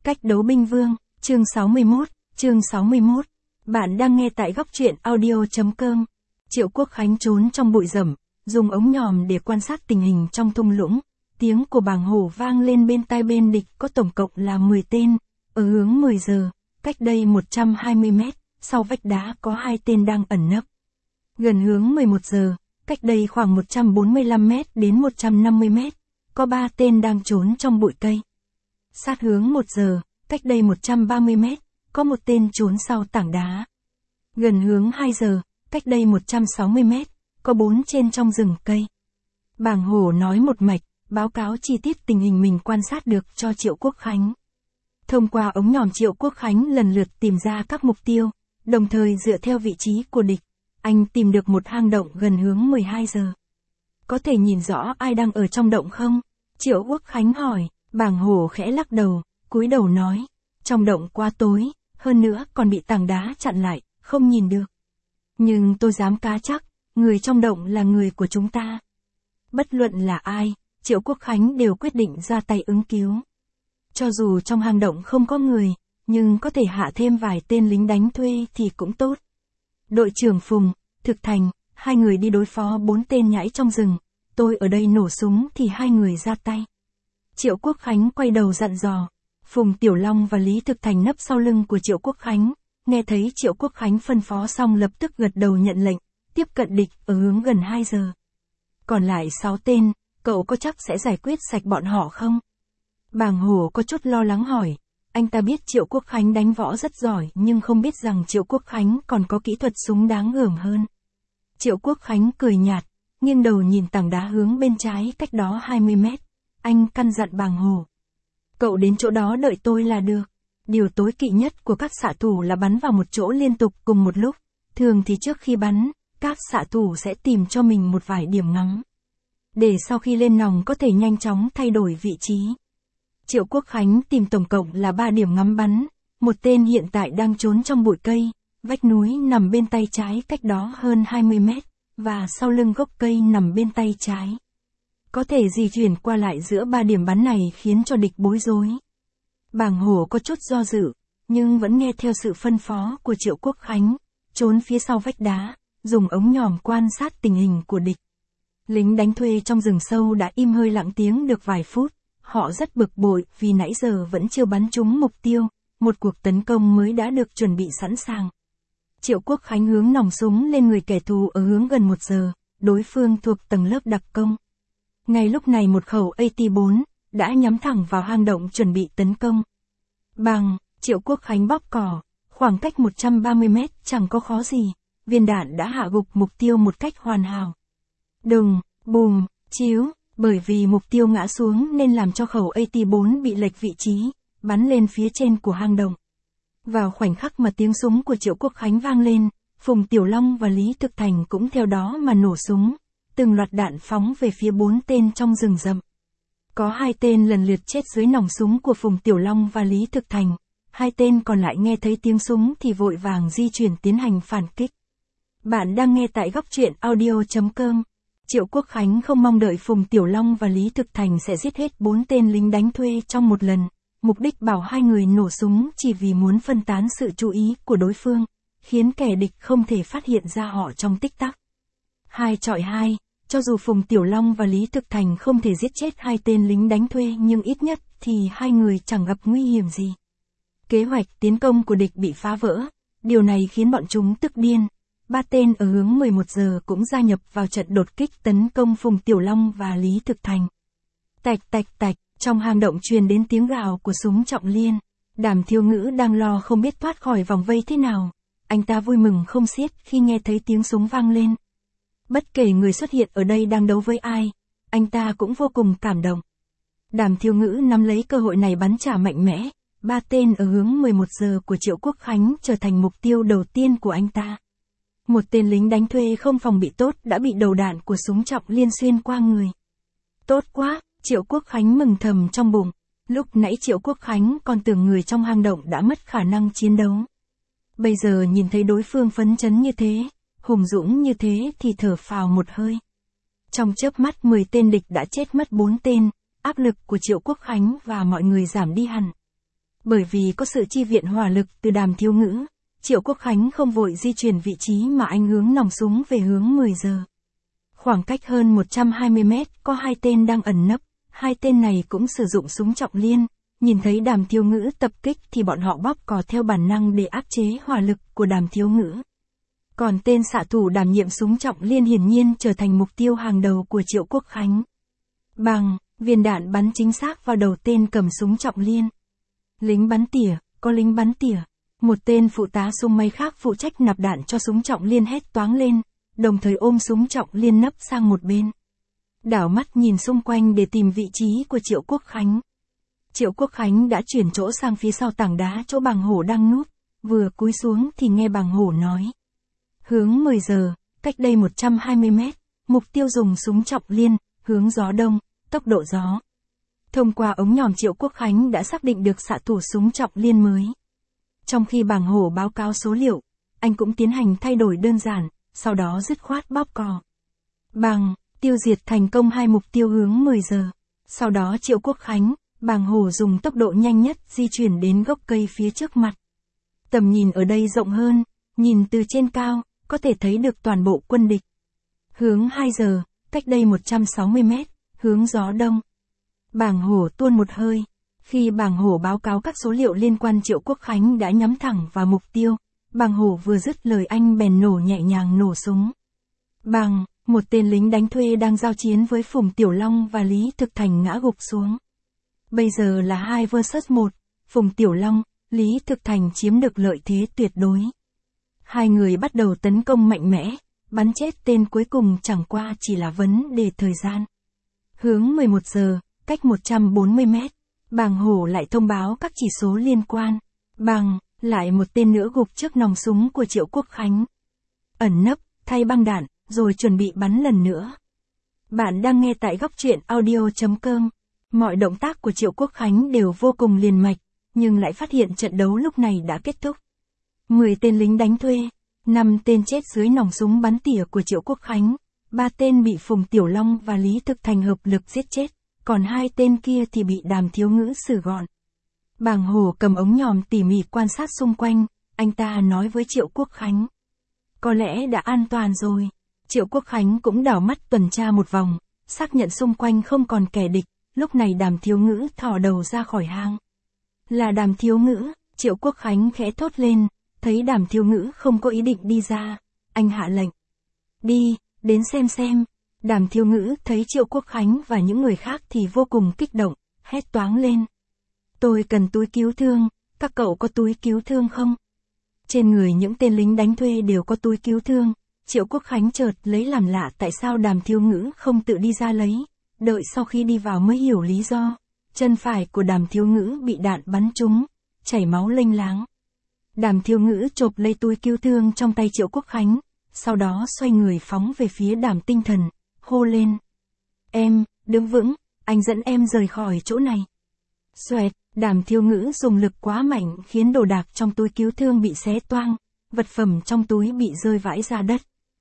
Cách đấu binh vương, chương 61. Bạn đang nghe tại góc truyện audio.com. Triệu Quốc Khánh trốn trong bụi rậm, dùng ống nhòm để quan sát tình hình trong thung lũng. Tiếng của bàng hổ vang lên bên tai bên địch có tổng cộng là 10 tên, ở hướng 10 giờ, cách đây 120 mét, sau vách đá có 2 tên đang ẩn nấp. Gần hướng 11 giờ, cách đây khoảng 145 mét đến 150 mét, có 3 tên đang trốn trong bụi cây. Sát hướng 1 giờ, cách đây 130 mét, có một tên trốn sau tảng đá. Gần hướng 2 giờ, cách đây 160 mét, có 4 tên trong rừng cây. Bàng hổ nói một mạch, báo cáo chi tiết tình hình mình quan sát được cho Triệu Quốc Khánh. Thông qua ống nhòm Triệu Quốc Khánh lần lượt tìm ra các mục tiêu, đồng thời dựa theo vị trí của địch, anh tìm được một hang động gần hướng 12 giờ. Có thể nhìn rõ ai đang ở trong động không? Triệu Quốc Khánh hỏi. Bàng hổ khẽ lắc đầu, cúi đầu nói, trong động quá tối, hơn nữa còn bị tảng đá chặn lại, không nhìn được. Nhưng tôi dám cá chắc, người trong động là người của chúng ta. Bất luận là ai, Triệu Quốc Khánh đều quyết định ra tay ứng cứu. Cho dù trong hang động không có người, nhưng có thể hạ thêm vài tên lính đánh thuê thì cũng tốt. Đội trưởng Phùng, Thực Thành, hai người đi đối phó 4 tên nhãi trong rừng, tôi ở đây nổ súng thì hai người ra tay. Triệu Quốc Khánh quay đầu dặn dò. Phùng Tiểu Long và Lý Thực Thành nấp sau lưng của Triệu Quốc Khánh, nghe thấy Triệu Quốc Khánh phân phó xong lập tức gật đầu nhận lệnh, tiếp cận địch ở hướng gần 2 giờ. Còn lại 6 tên, cậu có chắc sẽ giải quyết sạch bọn họ không? Bàng hổ có chút lo lắng hỏi, anh ta biết Triệu Quốc Khánh đánh võ rất giỏi nhưng không biết rằng Triệu Quốc Khánh còn có kỹ thuật súng đáng gờm hơn. Triệu Quốc Khánh cười nhạt, nghiêng đầu nhìn tảng đá hướng bên trái cách đó 20 mét. Anh căn dặn bàng hổ. Cậu đến chỗ đó đợi tôi là được. Điều tối kỵ nhất của các xạ thủ là bắn vào một chỗ liên tục cùng một lúc. Thường thì trước khi bắn, các xạ thủ sẽ tìm cho mình một vài điểm ngắm. Để sau khi lên nòng có thể nhanh chóng thay đổi vị trí. Triệu Quốc Khánh tìm tổng cộng là 3 điểm ngắm bắn. Một tên hiện tại đang trốn trong bụi cây, vách núi nằm bên tay trái cách đó hơn 20 mét, và sau lưng gốc cây nằm bên tay trái. Có thể di chuyển qua lại giữa 3 điểm bắn này khiến cho địch bối rối. Bàng hổ có chút do dự, nhưng vẫn nghe theo sự phân phó của Triệu Quốc Khánh, trốn phía sau vách đá, dùng ống nhòm quan sát tình hình của địch. Lính đánh thuê trong rừng sâu đã im hơi lặng tiếng được vài phút, họ rất bực bội vì nãy giờ vẫn chưa bắn trúng mục tiêu, một cuộc tấn công mới đã được chuẩn bị sẵn sàng. Triệu Quốc Khánh hướng nòng súng lên người kẻ thù ở hướng gần 1 giờ, đối phương thuộc tầng lớp đặc công. Ngay lúc này một khẩu AT-4 đã nhắm thẳng vào hang động chuẩn bị tấn công. Bàng, Triệu Quốc Khánh bóp cò, khoảng cách 130 mét chẳng có khó gì, viên đạn đã hạ gục mục tiêu một cách hoàn hảo. Đùng, bùm, chiếu, bởi vì mục tiêu ngã xuống nên làm cho khẩu AT-4 bị lệch vị trí, bắn lên phía trên của hang động. Vào khoảnh khắc mà tiếng súng của Triệu Quốc Khánh vang lên, Phùng Tiểu Long và Lý Thực Thành cũng theo đó mà nổ súng. Từng loạt đạn phóng về phía 4 tên trong rừng rậm. Có 2 tên lần lượt chết dưới nòng súng của Phùng Tiểu Long và Lý Thực Thành. 2 tên còn lại nghe thấy tiếng súng thì vội vàng di chuyển tiến hành phản kích. Bạn đang nghe tại góc truyện audio.com. Triệu Quốc Khánh không mong đợi Phùng Tiểu Long và Lý Thực Thành sẽ giết hết 4 tên lính đánh thuê trong một lần. Mục đích bảo hai người nổ súng chỉ vì muốn phân tán sự chú ý của đối phương, khiến kẻ địch không thể phát hiện ra họ trong tích tắc. 2 chọi 2. Cho dù Phùng Tiểu Long và Lý Thực Thành không thể giết chết 2 tên lính đánh thuê nhưng ít nhất thì hai người chẳng gặp nguy hiểm gì. Kế hoạch tiến công của địch bị phá vỡ, điều này khiến bọn chúng tức điên. 3 tên ở hướng 11 giờ cũng gia nhập vào trận đột kích tấn công Phùng Tiểu Long và Lý Thực Thành. Tạch tạch tạch, trong hang động truyền đến tiếng gào của súng trọng liên. Đàm Thiếu Ngữ đang lo không biết thoát khỏi vòng vây thế nào. Anh ta vui mừng không xiết khi nghe thấy tiếng súng vang lên. Bất kể người xuất hiện ở đây đang đấu với ai, anh ta cũng vô cùng cảm động. Đàm Thiếu Ngữ nắm lấy cơ hội này bắn trả mạnh mẽ, 3 tên ở hướng 11 giờ của Triệu Quốc Khánh trở thành mục tiêu đầu tiên của anh ta. Một tên lính đánh thuê không phòng bị tốt đã bị đầu đạn của súng trọng liên xuyên qua người. Tốt quá, Triệu Quốc Khánh mừng thầm trong bụng. Lúc nãy Triệu Quốc Khánh còn tưởng người trong hang động đã mất khả năng chiến đấu. Bây giờ nhìn thấy đối phương phấn chấn như thế, hùng dũng như thế thì thở phào một hơi. Trong chớp mắt 10 tên địch đã chết mất 4 tên, áp lực của Triệu Quốc Khánh và mọi người giảm đi hẳn. Bởi vì có sự chi viện hỏa lực từ Đàm Thiếu Ngữ, Triệu Quốc Khánh không vội di chuyển vị trí mà anh hướng nòng súng về hướng 10 giờ. Khoảng cách hơn 120 mét có hai tên đang ẩn nấp, hai tên này cũng sử dụng súng trọng liên, nhìn thấy Đàm Thiếu Ngữ tập kích thì bọn họ bóp cò theo bản năng để áp chế hỏa lực của Đàm Thiếu Ngữ. Còn tên xạ thủ đảm nhiệm súng trọng liên hiển nhiên trở thành mục tiêu hàng đầu của Triệu Quốc Khánh. Bang, viên đạn bắn chính xác vào đầu tên cầm súng trọng liên. Lính bắn tỉa, có lính bắn tỉa. Một tên phụ tá súng máy khác phụ trách nạp đạn cho súng trọng liên hét toáng lên, đồng thời ôm súng trọng liên nấp sang một bên. Đảo mắt nhìn xung quanh để tìm vị trí của Triệu Quốc Khánh. Triệu Quốc Khánh đã chuyển chỗ sang phía sau tảng đá chỗ Bàng Hổ đang núp, vừa cúi xuống thì nghe Bàng Hổ nói. Hướng 10 giờ, cách đây 120 mét, mục tiêu dùng súng trọng liên, hướng gió đông, tốc độ gió. Thông qua ống nhòm Triệu Quốc Khánh đã xác định được xạ thủ súng trọng liên mới. Trong khi Bàng Hổ báo cáo số liệu, anh cũng tiến hành thay đổi đơn giản, sau đó dứt khoát bóp cò. Bàng, tiêu diệt thành công hai mục tiêu hướng 10 giờ. Sau đó Triệu Quốc Khánh, Bàng Hổ dùng tốc độ nhanh nhất di chuyển đến gốc cây phía trước mặt. Tầm nhìn ở đây rộng hơn, nhìn từ trên cao, có thể thấy được toàn bộ quân địch. Hướng 2 giờ, cách đây 160 mét, hướng gió đông. Bàng Hổ tuôn một hơi. Khi Bàng Hổ báo cáo các số liệu liên quan Triệu Quốc Khánh đã nhắm thẳng vào mục tiêu, Bàng Hổ vừa dứt lời anh bèn nổ nhẹ nhàng nổ súng. Bàng, một tên lính đánh thuê đang giao chiến với Phùng Tiểu Long và Lý Thực Thành ngã gục xuống. Bây giờ là 2 vs 1, Phùng Tiểu Long, Lý Thực Thành chiếm được lợi thế tuyệt đối. Hai người bắt đầu tấn công mạnh mẽ, bắn chết tên cuối cùng chẳng qua chỉ là vấn đề thời gian. Hướng 11 giờ, cách 140 mét, Bàng Hổ lại thông báo các chỉ số liên quan. Bàng, lại một tên nữa gục trước nòng súng của Triệu Quốc Khánh. Ẩn nấp, thay băng đạn, rồi chuẩn bị bắn lần nữa. Bạn đang nghe tại góc truyện audio.com. Mọi động tác của Triệu Quốc Khánh đều vô cùng liền mạch, nhưng lại phát hiện trận đấu lúc này đã kết thúc. 10 tên lính đánh thuê, 5 tên chết dưới nòng súng bắn tỉa của Triệu Quốc Khánh, 3 tên bị Phùng Tiểu Long và Lý Thực Thành hợp lực giết chết, còn 2 tên kia thì bị Đàm Thiếu Ngữ xử gọn. Bàng Hổ cầm ống nhòm tỉ mỉ quan sát xung quanh, anh ta nói với Triệu Quốc Khánh. Có lẽ đã an toàn rồi. Triệu Quốc Khánh cũng đảo mắt tuần tra một vòng, xác nhận xung quanh không còn kẻ địch, lúc này Đàm Thiếu Ngữ thò đầu ra khỏi hang. Là Đàm Thiếu Ngữ, Triệu Quốc Khánh khẽ thốt lên, thấy Đàm Thiếu Ngữ không có ý định đi ra, anh hạ lệnh. Đi, đến xem. Đàm Thiếu Ngữ thấy Triệu Quốc Khánh và những người khác thì vô cùng kích động, hét toáng lên. Tôi cần túi cứu thương, các cậu có túi cứu thương không? Trên người những tên lính đánh thuê đều có túi cứu thương, Triệu Quốc Khánh chợt lấy làm lạ tại sao Đàm Thiếu Ngữ không tự đi ra lấy, đợi sau khi đi vào mới hiểu lý do. Chân phải của Đàm Thiếu Ngữ bị đạn bắn trúng, chảy máu lênh láng. Đàm Thiếu Ngữ chộp lấy túi cứu thương trong tay Triệu Quốc Khánh, sau đó xoay người phóng về phía Đàm Tinh Thần, hô lên. Em, đứng vững, anh dẫn em rời khỏi chỗ này. Xoẹt, Đàm Thiếu Ngữ dùng lực quá mạnh khiến đồ đạc trong túi cứu thương bị xé toang, vật phẩm trong túi bị rơi vãi ra đất.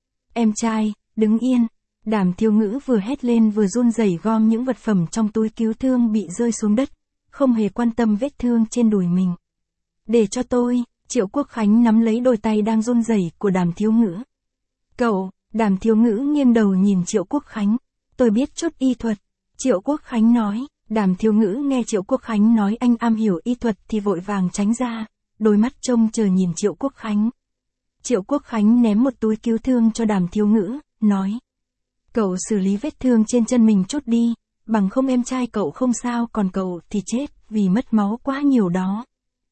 Em trai, đứng yên. Đàm Thiếu Ngữ vừa hét lên vừa run rẩy gom những vật phẩm trong túi cứu thương bị rơi xuống đất, không hề quan tâm vết thương trên đùi mình. Để cho tôi, Triệu Quốc Khánh nắm lấy đôi tay đang run rẩy của Đàm Thiếu Ngữ. Cậu, Đàm Thiếu Ngữ nghiêng đầu nhìn Triệu Quốc Khánh. Tôi biết chút y thuật. Triệu Quốc Khánh nói. Đàm Thiếu Ngữ nghe Triệu Quốc Khánh nói anh am hiểu y thuật thì vội vàng tránh ra, đôi mắt trông chờ nhìn Triệu Quốc Khánh. Triệu Quốc Khánh ném một túi cứu thương cho Đàm Thiếu Ngữ, nói. Cậu xử lý vết thương trên chân mình chút đi, bằng không em trai cậu không sao còn cậu thì chết vì mất máu quá nhiều đó.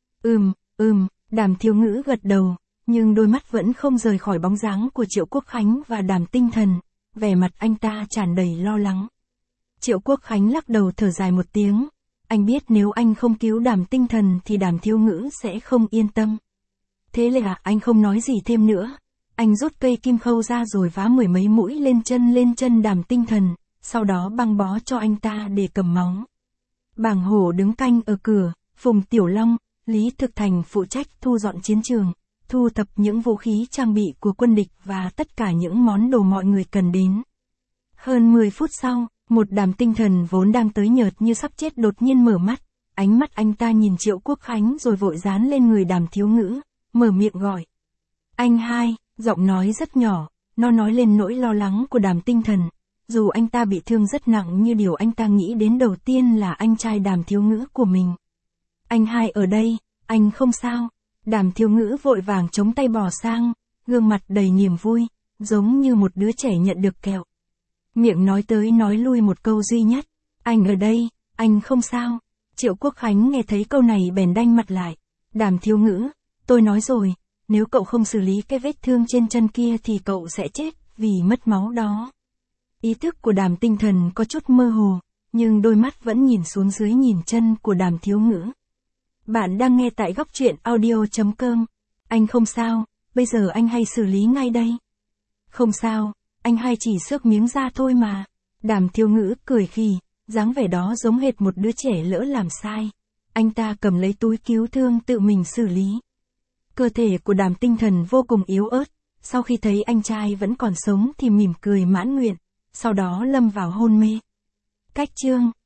Đàm Thiếu Ngữ gật đầu, nhưng đôi mắt vẫn không rời khỏi bóng dáng của Triệu Quốc Khánh và Đàm Tinh Thần, vẻ mặt anh ta tràn đầy lo lắng. Triệu Quốc Khánh lắc đầu thở dài một tiếng, anh biết nếu anh không cứu Đàm Tinh Thần thì Đàm Thiếu Ngữ sẽ không yên tâm. Thế là anh không nói gì thêm nữa, anh rút cây kim khâu ra rồi vá 10 mấy mũi lên chân Đàm Tinh Thần, sau đó băng bó cho anh ta để cầm máu. Bàng Hổ đứng canh ở cửa, Phùng Tiểu Long, Lý Thực Thành phụ trách thu dọn chiến trường, thu thập những vũ khí trang bị của quân địch và tất cả những món đồ mọi người cần đến. Hơn 10 phút sau, một Đàm Tinh Thần vốn đang tới nhợt như sắp chết đột nhiên mở mắt, Ánh mắt anh ta nhìn Triệu Quốc Khánh rồi vội dán lên người Đàm Thiếu Ngữ, mở miệng gọi. Anh hai, giọng nói rất nhỏ, nó nói lên nỗi lo lắng của Đàm Tinh Thần. Dù anh ta bị thương rất nặng nhưng điều anh ta nghĩ đến đầu tiên là anh trai Đàm Thiếu Ngữ của mình. Anh hai ở đây, anh không sao. Đàm Thiếu Ngữ vội vàng chống tay bỏ sang, gương mặt đầy niềm vui, giống như một đứa trẻ nhận được kẹo. Miệng nói tới nói lui một câu duy nhất. Anh ở đây, anh không sao. Triệu Quốc Khánh nghe thấy câu này bèn đanh mặt lại. Đàm Thiếu Ngữ, tôi nói rồi, nếu cậu không xử lý cái vết thương trên chân kia thì cậu sẽ chết vì mất máu đó. Ý thức của Đàm Tinh Thần có chút mơ hồ, nhưng đôi mắt vẫn nhìn xuống dưới nhìn chân của Đàm Thiếu Ngữ. Bạn đang nghe tại Góc Truyện Audio.com. Anh không sao, bây giờ anh hay xử lý ngay đây. Không sao, anh hay chỉ xước miếng da thôi mà. Đàm Thiếu Ngữ cười khì, dáng vẻ đó giống hệt một đứa trẻ lỡ làm sai. Anh ta cầm lấy túi cứu thương tự mình xử lý. Cơ thể của Đàm Tinh Thần vô cùng yếu ớt, sau khi thấy anh trai vẫn còn sống thì mỉm cười mãn nguyện, sau đó lâm vào hôn mê. Cách chương